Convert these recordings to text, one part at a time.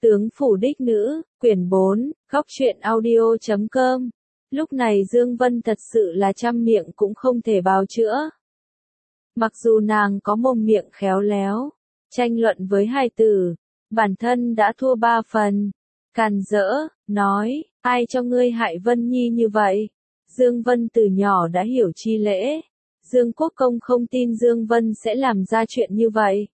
Tướng phủ đích nữ, quyển 4, góc truyện audio.com. Lúc này Dương Vân thật sự là trăm miệng cũng không thể bào chữa. Mặc dù nàng có mồm miệng khéo léo, tranh luận với hài tử, bản thân đã thua 3 phần. Càn rỡ, nói, ai cho ngươi hại Vân Nhi như vậy? Dương Vân từ nhỏ đã hiểu chi lễ. Dương Quốc Công không tin Dương Vân sẽ làm ra chuyện như vậy.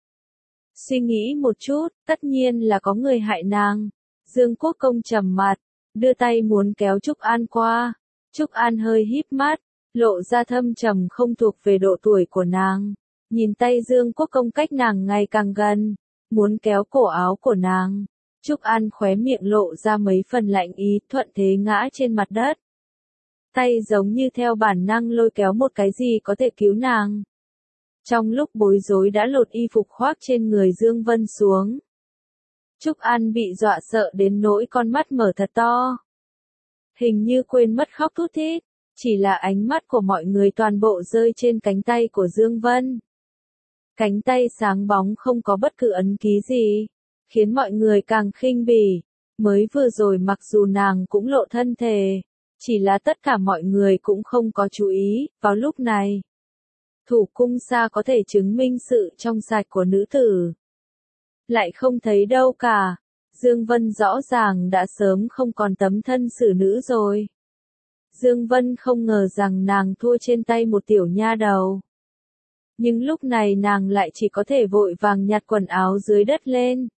Suy nghĩ một chút, tất nhiên là có người hại nàng. Dương Quốc Công trầm mặt, đưa tay muốn kéo Trúc An qua. Trúc An hơi híp mắt, lộ ra thâm trầm không thuộc về độ tuổi của nàng. Nhìn tay Dương Quốc Công cách nàng ngày càng gần, muốn kéo cổ áo của nàng. Trúc An khóe miệng lộ ra mấy phần lạnh ý, thuận thế ngã trên mặt đất. Tay giống như theo bản năng lôi kéo một cái gì có thể cứu nàng. Trong lúc bối rối đã lột y phục khoác trên người Dương Vân xuống. Trúc An bị dọa sợ đến nỗi con mắt mở thật to. Hình như quên mất khóc thút thít, chỉ là ánh mắt của mọi người toàn bộ rơi trên cánh tay của Dương Vân. Cánh tay sáng bóng không có bất cứ ấn ký gì, khiến mọi người càng khinh bỉ. Mới vừa rồi mặc dù nàng cũng lộ thân thể, chỉ là tất cả mọi người cũng không có chú ý, vào lúc này. Thủ cung sa có thể chứng minh sự trong sạch của nữ tử. Lại không thấy đâu cả. Dương Vân rõ ràng đã sớm không còn tấm thân xử nữ rồi. Dương Vân không ngờ rằng nàng thua trên tay một tiểu nha đầu. Nhưng lúc này nàng lại chỉ có thể vội vàng nhặt quần áo dưới đất lên.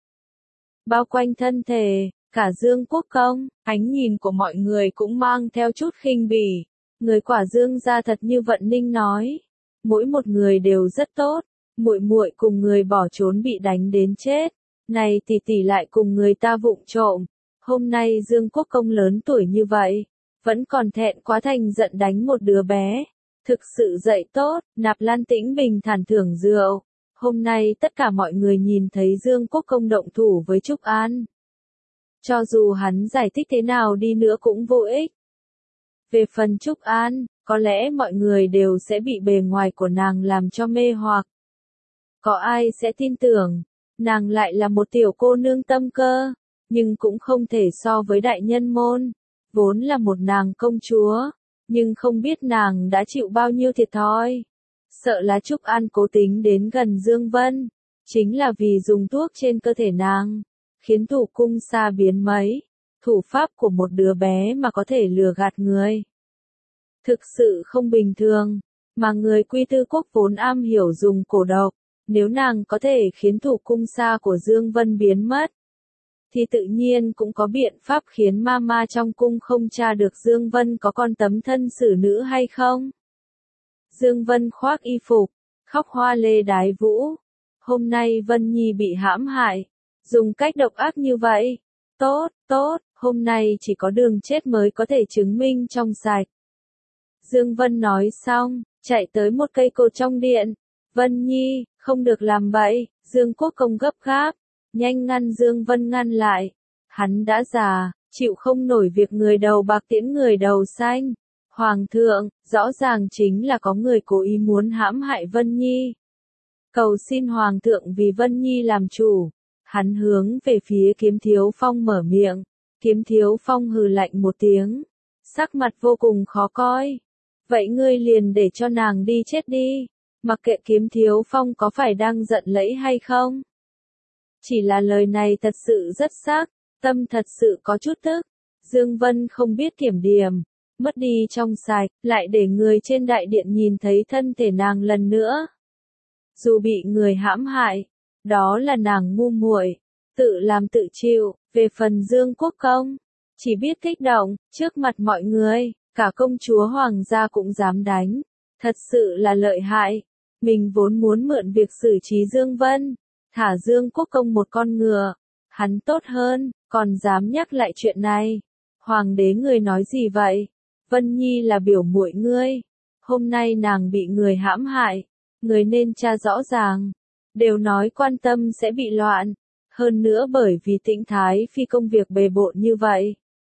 Bao quanh thân thể, cả Dương Quốc Công, ánh nhìn của mọi người cũng mang theo chút khinh bỉ. Người quả Dương gia thật như Vận Ninh nói. Mỗi một người đều rất tốt, muội muội cùng người bỏ trốn bị đánh đến chết, này tỷ tỷ lại cùng người ta vụng trộm. Hôm nay Dương Quốc Công lớn tuổi như vậy, vẫn còn thẹn quá thành giận đánh một đứa bé. Thực sự dạy tốt, Nạp Lan Tĩnh bình thản thưởng rượu. Hôm nay tất cả mọi người nhìn thấy Dương Quốc Công động thủ với Trúc An. Cho dù hắn giải thích thế nào đi nữa cũng vô ích. Về phần Trúc An, có lẽ mọi người đều sẽ bị bề ngoài của nàng làm cho mê hoặc. Có ai sẽ tin tưởng, nàng lại là một tiểu cô nương tâm cơ, nhưng cũng không thể so với đại nhân môn, vốn là một nàng công chúa, nhưng không biết nàng đã chịu bao nhiêu thiệt thòi. Sợ là Trúc An cố tính đến gần Dương Vân, chính là vì dùng thuốc trên cơ thể nàng, khiến thủ cung sa biến mấy, thủ pháp của một đứa bé mà có thể lừa gạt người. Thực sự không bình thường, mà người Quy Tư Quốc vốn am hiểu dùng cổ độc, nếu nàng có thể khiến thủ cung sa của Dương Vân biến mất, thì tự nhiên cũng có biện pháp khiến ma trong cung không tra được Dương Vân có con tấm thân xử nữ hay không. Dương Vân khoác y phục, khóc hoa lê đái vũ. Hôm nay Vân Nhi bị hãm hại, dùng cách độc ác như vậy. Tốt, hôm nay chỉ có đường chết mới có thể chứng minh trong sạch. Dương Vân nói xong, chạy tới một cây cột trong điện. Vân Nhi, không được làm bậy. Dương Quốc Công gấp gáp, nhanh ngăn Dương Vân ngăn lại. Hắn đã già, chịu không nổi việc người đầu bạc tiễn người đầu xanh. Hoàng thượng, rõ ràng chính là có người cố ý muốn hãm hại Vân Nhi. Cầu xin Hoàng thượng vì Vân Nhi làm chủ. Hắn hướng về phía Kiếm Thiếu Phong mở miệng. Kiếm Thiếu Phong hừ lạnh một tiếng, sắc mặt vô cùng khó coi. Vậy ngươi liền để cho nàng đi chết đi, mặc kệ Kiếm Thiếu Phong có phải đang giận lẫy hay không. Chỉ là lời này thật sự rất sắc, tâm thật sự có chút tức. Dương Vân không biết kiểm điểm, mất đi trong sạch, lại để người trên đại điện nhìn thấy thân thể nàng lần nữa. Dù bị người hãm hại, đó là nàng ngu muội, tự làm tự chịu. Về phần Dương Quốc Công, chỉ biết kích động, trước mặt mọi người, cả công chúa hoàng gia cũng dám đánh, thật sự là lợi hại. Mình vốn muốn mượn việc xử trí Dương Vân, thả Dương Quốc Công một con ngựa, hắn tốt hơn, còn dám nhắc lại chuyện này. Hoàng đế người nói gì vậy? Vân Nhi là biểu muội ngươi, hôm nay nàng bị người hãm hại, người nên tra rõ ràng. Đều nói quan tâm sẽ bị loạn, hơn nữa bởi vì Tĩnh Thái Phi công việc bề bộn như vậy,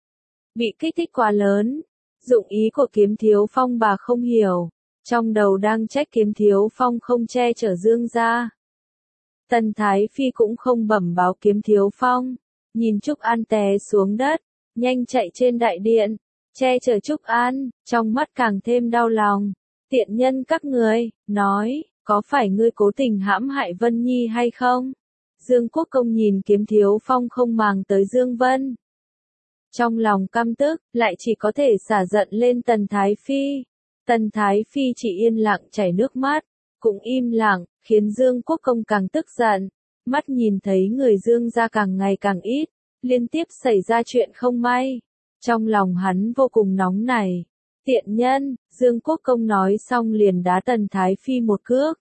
bị kích thích quá lớn. Dụng ý của Kiếm Thiếu Phong bà không hiểu, trong đầu đang trách Kiếm Thiếu Phong không che chở Dương gia. Tần Thái Phi cũng không bẩm báo Kiếm Thiếu Phong, nhìn Trúc An té xuống đất, nhanh chạy trên đại điện, che chở Trúc An, trong mắt càng thêm đau lòng. Tiện nhân các người, nói, có phải ngươi cố tình hãm hại Vân Nhi hay không? Dương Quốc Công nhìn Kiếm Thiếu Phong không màng tới Dương Vân. Trong lòng căm tức, lại chỉ có thể xả giận lên Tần Thái Phi. Tần Thái Phi chỉ yên lặng chảy nước mắt, cũng im lặng, khiến Dương Quốc Công càng tức giận. Mắt nhìn thấy người Dương gia càng ngày càng ít, liên tiếp xảy ra chuyện không may. Trong lòng hắn vô cùng nóng nảy. Tiện nhân, Dương Quốc Công nói xong liền đá Tần Thái Phi một cước.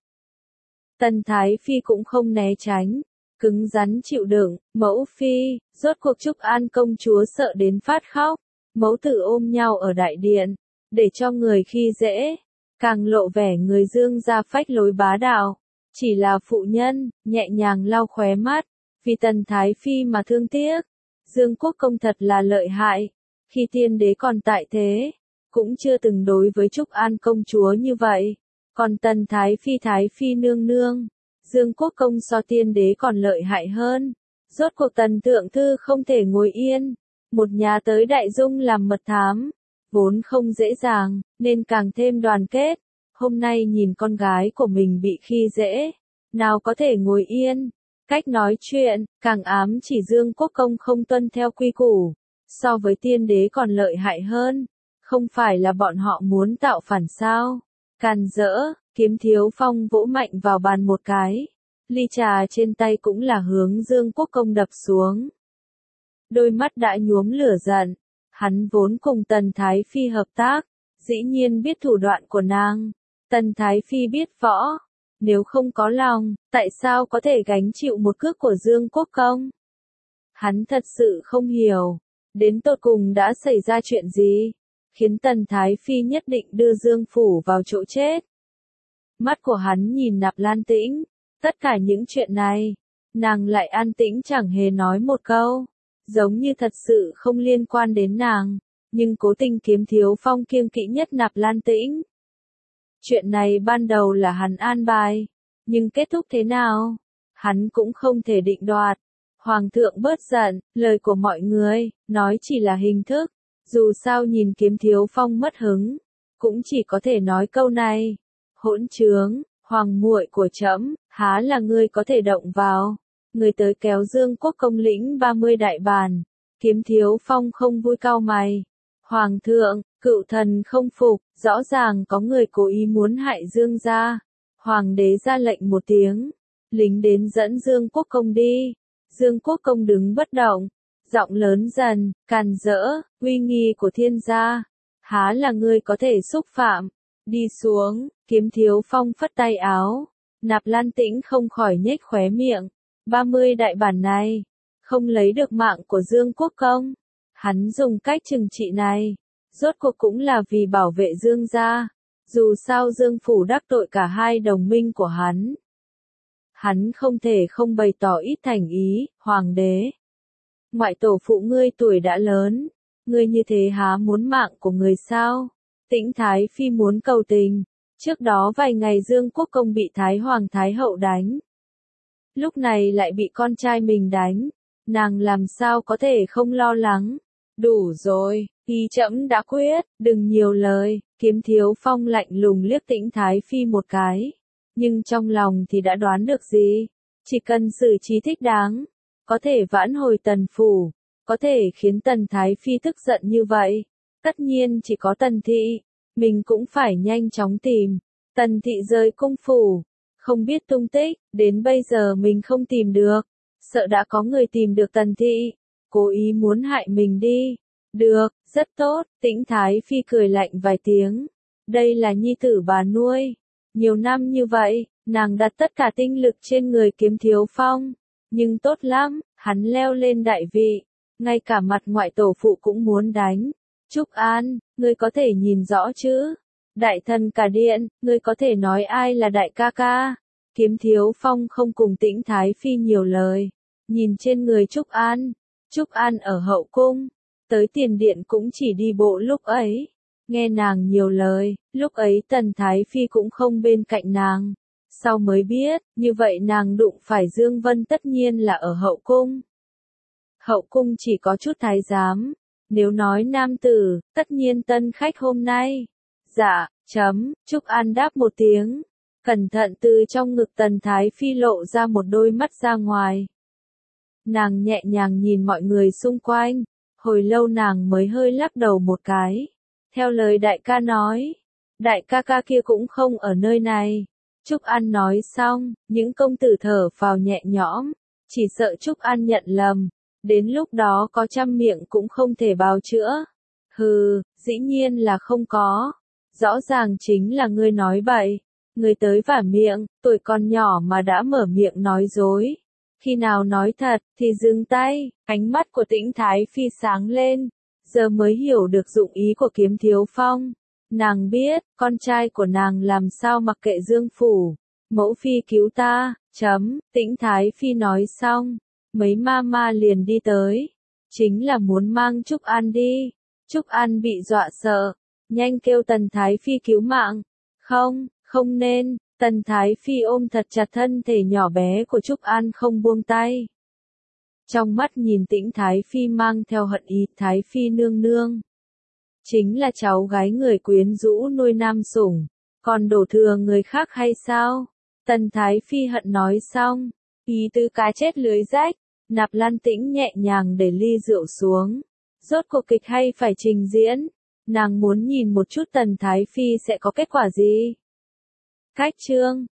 Tần Thái Phi cũng không né tránh, cứng rắn chịu đựng. Mẫu phi, rốt cuộc Trúc An công chúa sợ đến phát khóc. Mẫu tử ôm nhau ở đại điện, để cho người khi dễ, càng lộ vẻ người Dương gia phách lối bá đạo. Chỉ là phụ nhân, nhẹ nhàng lau khóe mắt, vì Tần Thái Phi mà thương tiếc. Dương Quốc Công thật là lợi hại, khi tiên đế còn tại thế, cũng chưa từng đối với Trúc An công chúa như vậy. Còn Tần Thái Phi nương nương, Dương Quốc Công so tiên đế còn lợi hại hơn. Rốt cuộc Tần Thượng Thư không thể ngồi yên, một nhà tới Đại Dung làm mật thám, vốn không dễ dàng, nên càng thêm đoàn kết. Hôm nay nhìn con gái của mình bị khi dễ, nào có thể ngồi yên. Cách nói chuyện, càng ám chỉ Dương Quốc Công không tuân theo quy củ, so với tiên đế còn lợi hại hơn. Không phải là bọn họ muốn tạo phản sao? Càn rỡ, Kiếm Thiếu Phong vỗ mạnh vào bàn một cái. Ly trà trên tay cũng là hướng Dương Quốc Công đập xuống. Đôi mắt đã nhuốm lửa giận. Hắn vốn cùng Tần Thái Phi hợp tác, dĩ nhiên biết thủ đoạn của nàng. Tần Thái Phi biết võ, nếu không có lòng, tại sao có thể gánh chịu một cước của Dương Quốc Công? Hắn thật sự không hiểu, đến tột cùng đã xảy ra chuyện gì, khiến Tần Thái Phi nhất định đưa Dương Phủ vào chỗ chết. Mắt của hắn nhìn Nạp Lan Tĩnh, tất cả những chuyện này, nàng lại an tĩnh chẳng hề nói một câu, giống như thật sự không liên quan đến nàng, nhưng cố tình Kiếm Thiếu Phong kiêng kỵ nhất Nạp Lan Tĩnh. Chuyện này ban đầu là hắn an bài, nhưng kết thúc thế nào, hắn cũng không thể định đoạt. Hoàng thượng bớt giận, lời của mọi người, nói chỉ là hình thức, dù sao nhìn Kiếm Thiếu Phong mất hứng, cũng chỉ có thể nói câu này. Hỗn trướng, hoàng muội của trẫm, há là ngươi có thể động vào. Người tới kéo Dương Quốc Công lĩnh 30 đại bàn. Kiếm Thiếu Phong không vui cau mày. Hoàng thượng, cựu thần không phục, rõ ràng có người cố ý muốn hại Dương gia. Hoàng đế ra lệnh một tiếng, lính đến dẫn Dương Quốc Công đi. Dương Quốc Công đứng bất động, giọng lớn dần, càn rỡ, uy nghi của thiên gia, há là ngươi có thể xúc phạm. Đi xuống, Kiếm Thiếu Phong phất tay áo. Nạp Lan Tĩnh không khỏi nhếch khóe miệng. 30 đại bản này, không lấy được mạng của Dương Quốc Công. Hắn dùng cách trừng trị này, rốt cuộc cũng là vì bảo vệ Dương gia. Dù sao Dương Phủ đắc tội cả hai đồng minh của hắn. Hắn không thể không bày tỏ ít thành ý, hoàng đế. Ngoại tổ phụ ngươi tuổi đã lớn, ngươi như thế há muốn mạng của người sao? Tĩnh Thái Phi muốn cầu tình, trước đó vài ngày Dương Quốc Công bị Thái Hoàng Thái Hậu đánh. Lúc này lại bị con trai mình đánh, nàng làm sao có thể không lo lắng. Đủ rồi, ý trẫm đã quyết, đừng nhiều lời. Kiếm Thiếu Phong lạnh lùng liếc Tĩnh Thái Phi một cái, nhưng trong lòng thì đã đoán được gì. Chỉ cần xử trí thích đáng, có thể vãn hồi Tần Phủ, có thể khiến Tần Thái Phi tức giận như vậy. Tất nhiên chỉ có Tần Thị, mình cũng phải nhanh chóng tìm. Tần Thị rời cung phủ, không biết tung tích, đến bây giờ mình không tìm được. Sợ đã có người tìm được Tần Thị, cố ý muốn hại mình đi. Được, rất tốt, Tĩnh Thái Phi cười lạnh vài tiếng. Đây là nhi tử bà nuôi. Nhiều năm như vậy, nàng đặt tất cả tinh lực trên người Kiếm Thiếu Phong. Nhưng tốt lắm, hắn leo lên đại vị, ngay cả mặt ngoại tổ phụ cũng muốn đánh. Trúc An, ngươi có thể nhìn rõ chứ? Đại thần cả điện, ngươi có thể nói ai là đại ca ca? Kiếm Thiếu Phong không cùng Tĩnh Thái Phi nhiều lời. Nhìn trên người Trúc An. Trúc An ở hậu cung, tới tiền điện cũng chỉ đi bộ lúc ấy. Nghe nàng nhiều lời, lúc ấy Tần Thái Phi cũng không bên cạnh nàng. Sau mới biết, như vậy nàng đụng phải Dương Vân tất nhiên là ở hậu cung. Hậu cung chỉ có chút thái giám. Nếu nói nam tử, tất nhiên tân khách hôm nay. Dạ, Trúc An đáp một tiếng. Cẩn thận từ trong ngực Tần Thái Phi lộ ra một đôi mắt ra ngoài. Nàng nhẹ nhàng nhìn mọi người xung quanh. Hồi lâu nàng mới hơi lắc đầu một cái. Theo lời đại ca nói. Đại ca ca kia cũng không ở nơi này. Trúc An nói xong, những công tử thở phào nhẹ nhõm. Chỉ sợ Trúc An nhận lầm. Đến lúc đó có trăm miệng cũng không thể bào chữa. Hừ, dĩ nhiên là không có. Rõ ràng chính là ngươi nói bậy. Ngươi tới vả miệng, tuổi còn nhỏ mà đã mở miệng nói dối. Khi nào nói thật, thì dừng tay. Ánh mắt của Tĩnh Thái Phi sáng lên. Giờ mới hiểu được dụng ý của Kiếm Thiếu Phong. Nàng biết, con trai của nàng làm sao mặc kệ Dương Phủ. Mẫu phi cứu ta, Tĩnh Thái Phi nói xong. Mấy ma liền đi tới. Chính là muốn mang Trúc An đi. Trúc An bị dọa sợ. Nhanh kêu Tần Thái Phi cứu mạng. Không nên. Tần Thái Phi ôm thật chặt thân thể nhỏ bé của Trúc An không buông tay. Trong mắt nhìn Tĩnh Thái Phi mang theo hận ý. Thái Phi nương nương. Chính là cháu gái người quyến rũ nuôi nam sủng. Còn đổ thừa người khác hay sao? Tần Thái Phi hận nói xong. Ý tứ cá chết lưới rách. Nạp Lan Tĩnh nhẹ nhàng để ly rượu xuống. Rốt cuộc kịch hay phải trình diễn. Nàng muốn nhìn một chút Tần Thái Phi sẽ có kết quả gì. Cách chương